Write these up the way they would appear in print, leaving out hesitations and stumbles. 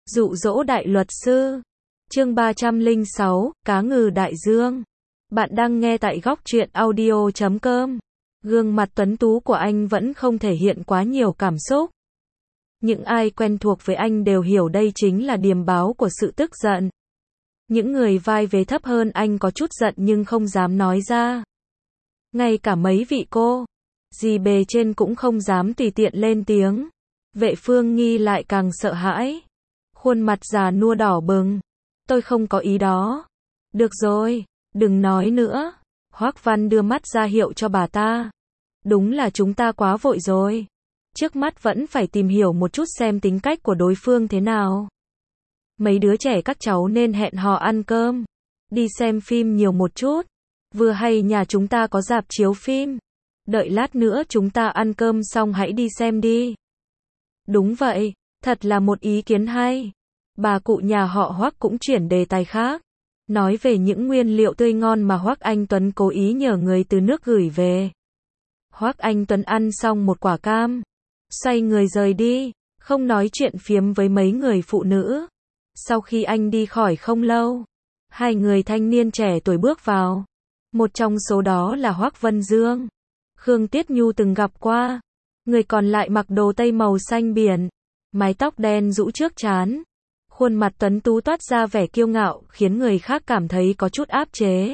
Dụ dỗ đại luật sư. Chương 306, Cá ngừ đại dương. Bạn đang nghe tại góc truyện audio.com. Gương mặt tuấn tú của anh vẫn không thể hiện quá nhiều cảm xúc. Những ai quen thuộc với anh đều hiểu đây chính là điềm báo của sự tức giận. Những người vai vế thấp hơn anh có chút giận nhưng không dám nói ra. Ngay cả mấy vị cô dì bề trên cũng không dám tùy tiện lên tiếng. Vệ Phương Nghi lại càng sợ hãi. Khuôn mặt già nua đỏ bừng. Tôi không có ý đó. Được rồi, đừng nói nữa. Hoắc Văn đưa mắt ra hiệu cho bà ta. Đúng là chúng ta quá vội rồi. Trước mắt vẫn phải tìm hiểu một chút xem tính cách của đối phương thế nào. Mấy đứa trẻ các cháu nên hẹn hò ăn cơm. Đi xem phim nhiều một chút. Vừa hay nhà chúng ta có rạp chiếu phim. Đợi lát nữa chúng ta ăn cơm xong hãy đi xem đi. Đúng vậy, thật là một ý kiến hay. Bà cụ nhà họ Hoắc cũng chuyển đề tài khác. Nói về những nguyên liệu tươi ngon mà Hoắc Anh Tuấn cố ý nhờ người từ nước gửi về. Hoắc Anh Tuấn ăn xong một quả cam. Xoay người rời đi, không nói chuyện phiếm với mấy người phụ nữ. Sau khi anh đi khỏi không lâu, hai người thanh niên trẻ tuổi bước vào. Một trong số đó là Hoắc Vân Dương. Khương Tiết Nhu từng gặp qua. Người còn lại mặc đồ tây màu xanh biển, mái tóc đen rũ trước trán. Khuôn mặt tuấn tú toát ra vẻ kiêu ngạo, khiến người khác cảm thấy có chút áp chế.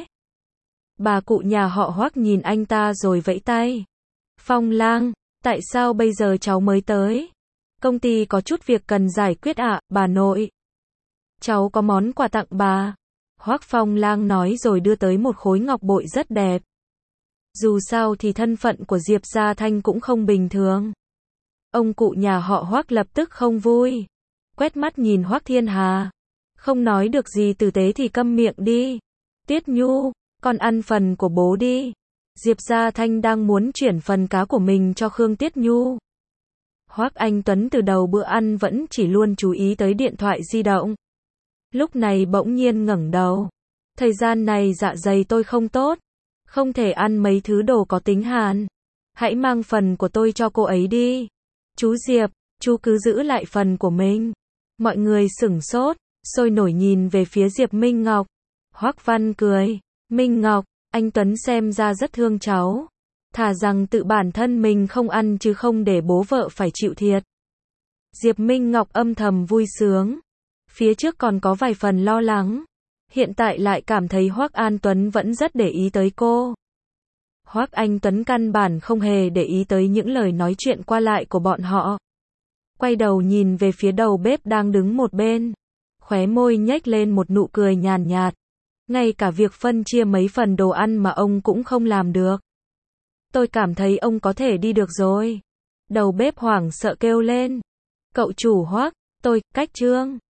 Bà cụ nhà họ Hoắc nhìn anh ta rồi vẫy tay. Phong Lang, tại sao bây giờ cháu mới tới? Công ty có chút việc cần giải quyết ạ, bà nội. Cháu có món quà tặng bà. Hoắc Phong Lang nói rồi đưa tới một khối ngọc bội rất đẹp. Dù sao thì thân phận của Diệp Gia Thanh cũng không bình thường. Ông cụ nhà họ Hoắc lập tức không vui. Quét mắt nhìn Hoắc Thiên Hà. Không nói được gì tử tế thì câm miệng đi. Tiết Nhu, con ăn phần của bố đi. Diệp Gia Thanh đang muốn chuyển phần cá của mình cho Khương Tiết Nhu. Hoắc Anh Tuấn từ đầu bữa ăn vẫn chỉ luôn chú ý tới điện thoại di động. Lúc này bỗng nhiên ngẩng đầu. Thời gian này dạ dày tôi không tốt. Không thể ăn mấy thứ đồ có tính hàn. Hãy mang phần của tôi cho cô ấy đi. Chú Diệp, chú cứ giữ lại phần của mình. Mọi người sửng sốt, sôi nổi nhìn về phía Diệp Minh Ngọc. Hoắc Văn cười. Minh Ngọc, anh Tuấn xem ra rất thương cháu. Thà rằng tự bản thân mình không ăn chứ không để bố vợ phải chịu thiệt. Diệp Minh Ngọc âm thầm vui sướng. Phía trước còn có vài phần lo lắng. Hiện tại lại cảm thấy Hoắc An Tuấn vẫn rất để ý tới cô. Hoắc Anh Tuấn căn bản không hề để ý tới những lời nói chuyện qua lại của bọn họ. Quay đầu nhìn về phía đầu bếp đang đứng một bên. Khóe môi nhếch lên một nụ cười nhàn nhạt. Ngay cả việc phân chia mấy phần đồ ăn mà ông cũng không làm được. Tôi cảm thấy ông có thể đi được rồi. Đầu bếp hoảng sợ kêu lên. Cậu chủ Hoắc, tôi, cách Trương.